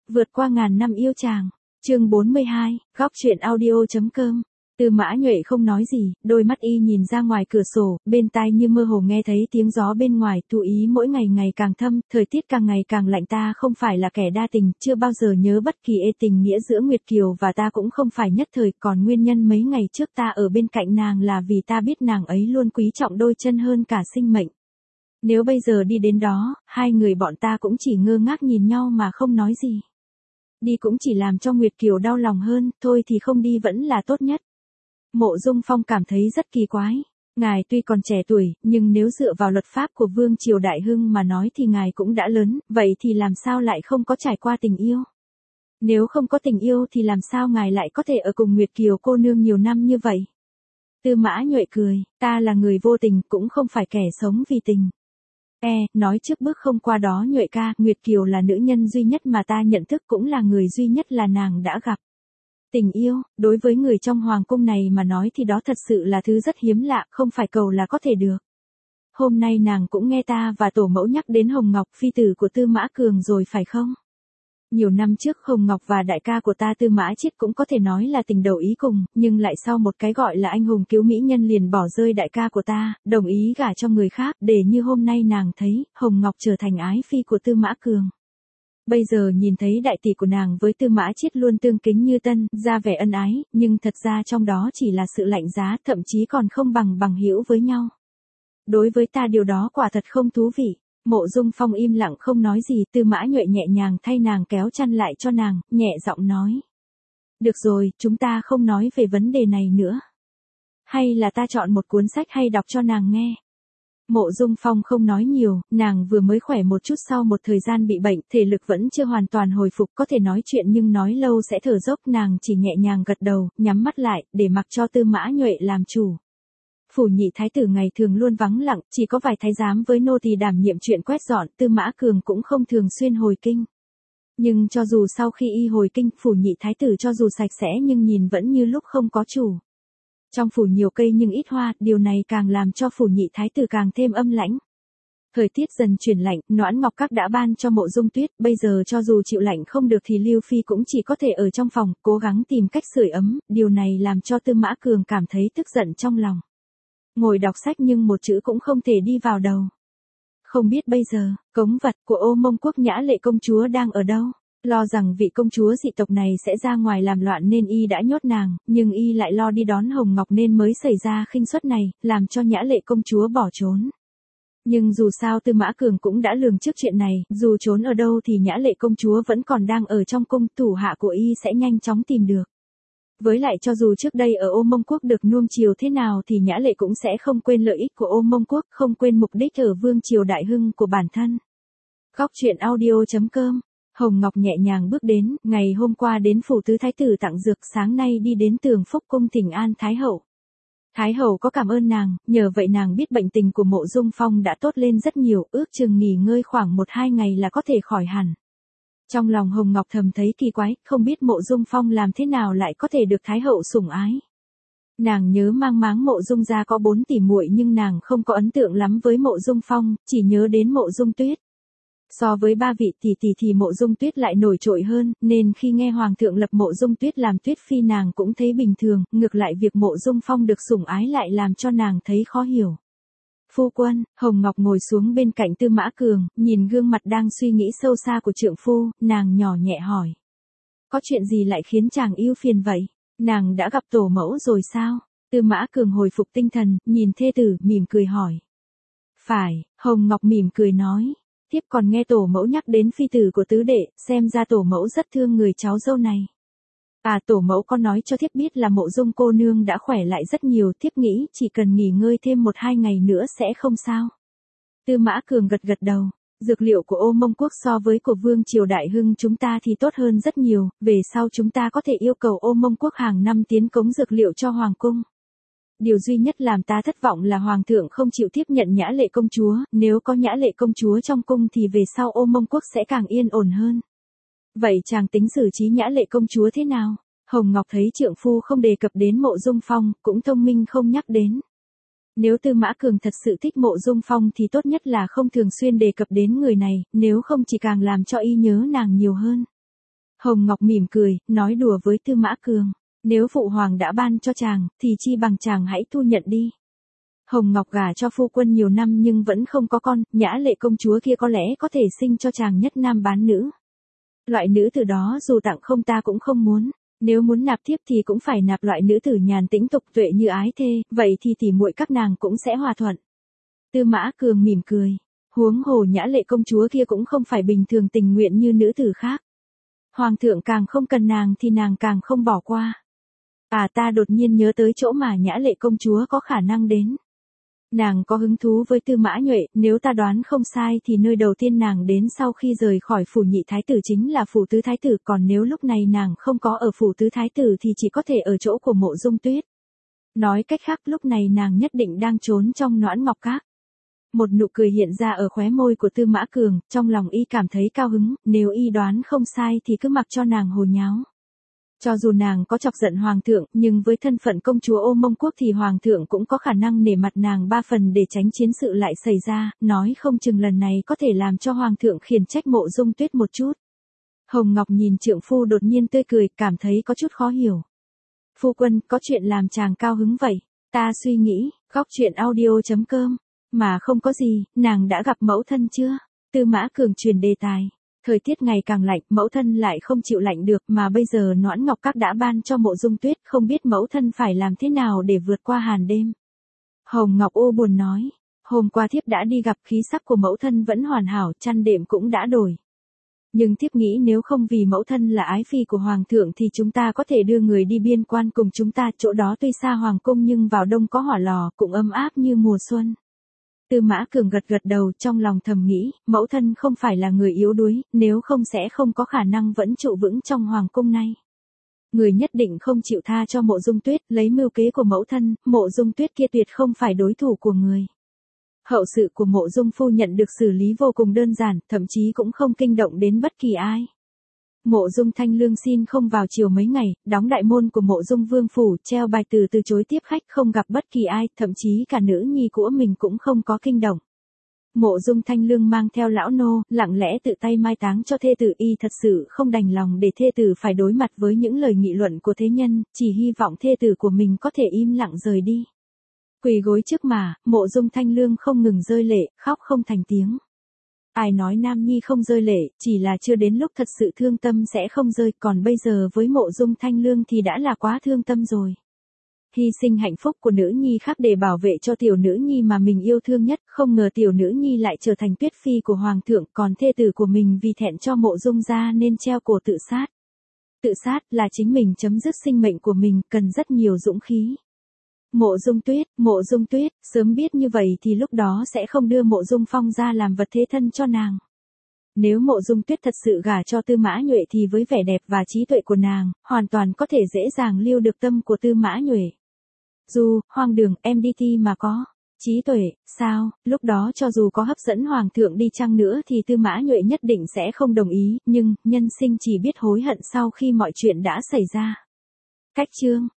Vượt qua ngàn năm yêu chàng. Chương 42, góc truyện audio.com. Tư Mã Nhuệ không nói gì, đôi mắt y nhìn ra ngoài cửa sổ, bên tai như mơ hồ nghe thấy tiếng gió bên ngoài, chú ý mỗi ngày ngày càng thâm, thời tiết càng ngày càng lạnh. Ta không phải là kẻ đa tình, chưa bao giờ nhớ bất kỳ tình nghĩa giữa Nguyệt Kiều và ta, cũng không phải nhất thời, còn nguyên nhân mấy ngày trước ta ở bên cạnh nàng là vì ta biết nàng ấy luôn quý trọng đôi chân hơn cả sinh mệnh. Nếu bây giờ đi đến đó, hai người bọn ta cũng chỉ ngơ ngác nhìn nhau mà không nói gì. Đi cũng chỉ làm cho Nguyệt Kiều đau lòng hơn, thôi thì không đi vẫn là tốt nhất. Mộ Dung Phong cảm thấy rất kỳ quái. Ngài tuy còn trẻ tuổi, nhưng nếu dựa vào luật pháp của Vương Triều Đại Hưng mà nói thì ngài cũng đã lớn, vậy thì làm sao lại không có trải qua tình yêu? Nếu không có tình yêu thì làm sao ngài lại có thể ở cùng Nguyệt Kiều cô nương nhiều năm như vậy? Tư Mã Nhuệ cười, ta là người vô tình, cũng không phải kẻ sống vì tình. Nói trước bước không qua đó Nhuệ ca, Nguyệt Kiều là nữ nhân duy nhất mà ta nhận thức, cũng là người duy nhất là nàng đã gặp. Tình yêu, đối với người trong hoàng cung này mà nói thì đó thật sự là thứ rất hiếm lạ, không phải cầu là có thể được. Hôm nay nàng cũng nghe ta và tổ mẫu nhắc đến Hồng Ngọc, phi tử của Tư Mã Cường rồi phải không? Nhiều năm trước Hồng Ngọc và đại ca của ta Tư Mã Chiết cũng có thể nói là tình đầu ý cùng, nhưng lại sau một cái gọi là anh hùng cứu mỹ nhân liền bỏ rơi đại ca của ta, đồng ý gả cho người khác, để như hôm nay nàng thấy, Hồng Ngọc trở thành ái phi của Tư Mã Cường. Bây giờ nhìn thấy đại tỷ của nàng với Tư Mã Chiết luôn tương kính như tân, ra vẻ ân ái, nhưng thật ra trong đó chỉ là sự lạnh giá, thậm chí còn không bằng hữu với nhau. Đối với ta điều đó quả thật không thú vị. Mộ Dung Phong im lặng không nói gì, Tư Mã Nhuệ nhẹ nhàng thay nàng kéo chăn lại cho nàng, nhẹ giọng nói. Được rồi, chúng ta không nói về vấn đề này nữa. Hay là ta chọn một cuốn sách hay đọc cho nàng nghe. Mộ Dung Phong không nói nhiều, nàng vừa mới khỏe một chút sau một thời gian bị bệnh, thể lực vẫn chưa hoàn toàn hồi phục, có thể nói chuyện nhưng nói lâu sẽ thở dốc, nàng chỉ nhẹ nhàng gật đầu, nhắm mắt lại, để mặc cho Tư Mã Nhuệ làm chủ. Phủ nhị thái tử ngày thường luôn vắng lặng, chỉ có vài thái giám với nô tỳ đảm nhiệm chuyện quét dọn, Tư Mã Cường cũng không thường xuyên hồi kinh. Nhưng cho dù sau khi y hồi kinh, phủ nhị thái tử cho dù sạch sẽ nhưng nhìn vẫn như lúc không có chủ. Trong phủ nhiều cây nhưng ít hoa, điều này càng làm cho phủ nhị thái tử càng thêm âm lãnh. Thời tiết dần chuyển lạnh, Noãn Ngọc Các đã ban cho Mộ Dung Tuyết, bây giờ cho dù chịu lạnh không được thì Lưu Phi cũng chỉ có thể ở trong phòng, cố gắng tìm cách sưởi ấm, điều này làm cho Tư Mã Cường cảm thấy tức giận trong lòng. Ngồi đọc sách nhưng một chữ cũng không thể đi vào đầu. Không biết bây giờ, cống vật của Ô Mông Quốc Nhã Lệ công chúa đang ở đâu? Lo rằng vị công chúa dị tộc này sẽ ra ngoài làm loạn nên y đã nhốt nàng, nhưng y lại lo đi đón Hồng Ngọc nên mới xảy ra khinh suất này, làm cho Nhã Lệ công chúa bỏ trốn. Nhưng dù sao Tư Mã Cường cũng đã lường trước chuyện này, dù trốn ở đâu thì Nhã Lệ công chúa vẫn còn đang ở trong cung, thủ hạ của y sẽ nhanh chóng tìm được. Với lại cho dù trước đây ở Ô Mông Quốc được nuông chiều thế nào thì Nhã Lệ cũng sẽ không quên lợi ích của Ô Mông Quốc, không quên mục đích ở Vương Triều Đại Hưng của bản thân. Góc truyện audio.com. Hồng Ngọc nhẹ nhàng bước đến, ngày hôm qua đến phủ tứ thái tử tặng dược, sáng nay đi đến Tường Phúc cung thỉnh an Thái hậu. Thái hậu có cảm ơn nàng, nhờ vậy nàng biết bệnh tình của Mộ Dung Phong đã tốt lên rất nhiều, ước chừng nghỉ ngơi khoảng 1-2 ngày là có thể khỏi hẳn. Trong lòng Hồng Ngọc thầm thấy kỳ quái, không biết Mộ Dung Phong làm thế nào lại có thể được Thái hậu sủng ái. Nàng nhớ mang máng Mộ Dung gia có 4 tỷ muội nhưng nàng không có ấn tượng lắm với Mộ Dung Phong, chỉ nhớ đến Mộ Dung Tuyết. So với 3 vị tỷ tỷ thì Mộ Dung Tuyết lại nổi trội hơn, nên khi nghe Hoàng thượng lập Mộ Dung Tuyết làm Tuyết phi nàng cũng thấy bình thường, ngược lại việc Mộ Dung Phong được sủng ái lại làm cho nàng thấy khó hiểu. Phu quân, Hồng Ngọc ngồi xuống bên cạnh Tư Mã Cường, nhìn gương mặt đang suy nghĩ sâu xa của trượng phu, nàng nhỏ nhẹ hỏi. Có chuyện gì lại khiến chàng ưu phiền vậy? Nàng đã gặp tổ mẫu rồi sao? Tư Mã Cường hồi phục tinh thần, nhìn thê tử, mỉm cười hỏi. Phải, Hồng Ngọc mỉm cười nói. Thiếp còn nghe tổ mẫu nhắc đến phi tử của tứ đệ, xem ra tổ mẫu rất thương người cháu dâu này. Tổ mẫu có nói cho thiếp biết là Mộ Dung cô nương đã khỏe lại rất nhiều, thiếp nghĩ chỉ cần nghỉ ngơi thêm 1-2 ngày nữa sẽ không sao. Tư Mã Cường gật gật đầu, dược liệu của Ô Mông Quốc so với của Vương Triều Đại Hưng chúng ta thì tốt hơn rất nhiều, về sau chúng ta có thể yêu cầu Ô Mông Quốc hàng năm tiến cống dược liệu cho Hoàng cung. Điều duy nhất làm ta thất vọng là Hoàng thượng không chịu tiếp nhận Nhã Lệ công chúa, nếu có Nhã Lệ công chúa trong cung thì về sau Ô Mông Quốc sẽ càng yên ổn hơn. Vậy chàng tính xử trí Nhã Lệ công chúa thế nào? Hồng Ngọc thấy trượng phu không đề cập đến Mộ Dung Phong, cũng thông minh không nhắc đến. Nếu Tư Mã Cường thật sự thích Mộ Dung Phong thì tốt nhất là không thường xuyên đề cập đến người này, nếu không chỉ càng làm cho y nhớ nàng nhiều hơn. Hồng Ngọc mỉm cười, nói đùa với Tư Mã Cường. Nếu phụ hoàng đã ban cho chàng, thì chi bằng chàng hãy thu nhận đi. Hồng Ngọc gả cho phu quân nhiều năm nhưng vẫn không có con, Nhã Lệ công chúa kia có lẽ có thể sinh cho chàng nhất nam bán nữ. Loại nữ tử đó dù tặng không ta cũng không muốn. Nếu muốn nạp thiếp thì cũng phải nạp loại nữ tử nhàn tĩnh tục tuệ như Ái Thê, vậy thì tỉ muội các nàng cũng sẽ hòa thuận. Tư Mã Cường mỉm cười. Huống hồ Nhã Lệ công chúa kia cũng không phải bình thường tình nguyện như nữ tử khác. Hoàng thượng càng không cần nàng thì nàng càng không bỏ qua. Ta đột nhiên nhớ tới chỗ mà Nhã Lệ công chúa có khả năng đến. Nàng có hứng thú với Tư Mã Nhuệ, nếu ta đoán không sai thì nơi đầu tiên nàng đến sau khi rời khỏi phủ nhị thái tử chính là phủ tứ thái tử, còn nếu lúc này nàng không có ở phủ tứ thái tử thì chỉ có thể ở chỗ của Mộ Dung Tuyết. Nói cách khác lúc này nàng nhất định đang trốn trong Noãn Ngọc Các. Một nụ cười hiện ra ở khóe môi của Tư Mã Cường, trong lòng y cảm thấy cao hứng, nếu y đoán không sai thì cứ mặc cho nàng hồ nháo. Cho dù nàng có chọc giận hoàng thượng, nhưng với thân phận công chúa Ô Mông Quốc thì hoàng thượng cũng có khả năng nể mặt nàng 3 phần để tránh chiến sự lại xảy ra, nói không chừng lần này có thể làm cho hoàng thượng khiển trách Mộ Dung Tuyết một chút. Hồng Ngọc nhìn trượng phu đột nhiên tươi cười, cảm thấy có chút khó hiểu. Phu quân, có chuyện làm chàng cao hứng vậy? Ta suy nghĩ, góc chuyện audio.com, mà không có gì, nàng đã gặp mẫu thân chưa? Tư Mã Cường truyền đề tài. Thời tiết ngày càng lạnh, mẫu thân lại không chịu lạnh được, mà bây giờ Noãn Ngọc Các đã ban cho Mộ Dung Tuyết, không biết mẫu thân phải làm thế nào để vượt qua hàn đêm. Hồng Ngọc u buồn nói, hôm qua thiếp đã đi gặp, khí sắc của mẫu thân vẫn hoàn hảo, chăn đệm cũng đã đổi. Nhưng thiếp nghĩ nếu không vì mẫu thân là ái phi của hoàng thượng thì chúng ta có thể đưa người đi biên quan cùng chúng ta, chỗ đó tuy xa hoàng cung nhưng vào đông có hỏa lò, cũng ấm áp như mùa xuân. Tư Mã Cường gật gật đầu, trong lòng thầm nghĩ, mẫu thân không phải là người yếu đuối, nếu không sẽ không có khả năng vẫn trụ vững trong hoàng cung này. Người nhất định không chịu tha cho Mộ Dung Tuyết, lấy mưu kế của mẫu thân, Mộ Dung Tuyết kia tuyệt không phải đối thủ của người. Hậu sự của Mộ Dung phu nhận được xử lý vô cùng đơn giản, thậm chí cũng không kinh động đến bất kỳ ai. Mộ Dung Thanh Lương xin không vào chiều mấy ngày, đóng đại môn của Mộ Dung Vương phủ, treo bài từ chối tiếp khách, không gặp bất kỳ ai, thậm chí cả nữ nhi của mình cũng không có kinh động. Mộ Dung Thanh Lương mang theo lão nô, lặng lẽ tự tay mai táng cho thê tử, y thật sự không đành lòng để thê tử phải đối mặt với những lời nghị luận của thế nhân, chỉ hy vọng thê tử của mình có thể im lặng rời đi. Quỳ gối trước mà, Mộ Dung Thanh Lương không ngừng rơi lệ, khóc không thành tiếng. Ai nói nam nhi không rơi lệ, chỉ là chưa đến lúc thật sự thương tâm sẽ không rơi, còn bây giờ với Mộ Dung Thanh Lương thì đã là quá thương tâm rồi. Hy sinh hạnh phúc của nữ nhi khác để bảo vệ cho tiểu nữ nhi mà mình yêu thương nhất, không ngờ tiểu nữ nhi lại trở thành tuyết phi của hoàng thượng, còn thê tử của mình vì thẹn cho Mộ Dung gia nên treo cổ tự sát. Tự sát là chính mình chấm dứt sinh mệnh của mình, cần rất nhiều dũng khí. Mộ Dung Tuyết, sớm biết như vậy thì lúc đó sẽ không đưa Mộ Dung Phong ra làm vật thế thân cho nàng. Nếu Mộ Dung Tuyết thật sự gả cho Tư Mã Nhuệ thì với vẻ đẹp và trí tuệ của nàng, hoàn toàn có thể dễ dàng lưu được tâm của Tư Mã Nhuệ. Dù, hoang đường, MDT mà có. Trí tuệ, sao, lúc đó cho dù có hấp dẫn hoàng thượng đi chăng nữa thì Tư Mã Nhuệ nhất định sẽ không đồng ý, nhưng, nhân sinh chỉ biết hối hận sau khi mọi chuyện đã xảy ra. Cách chương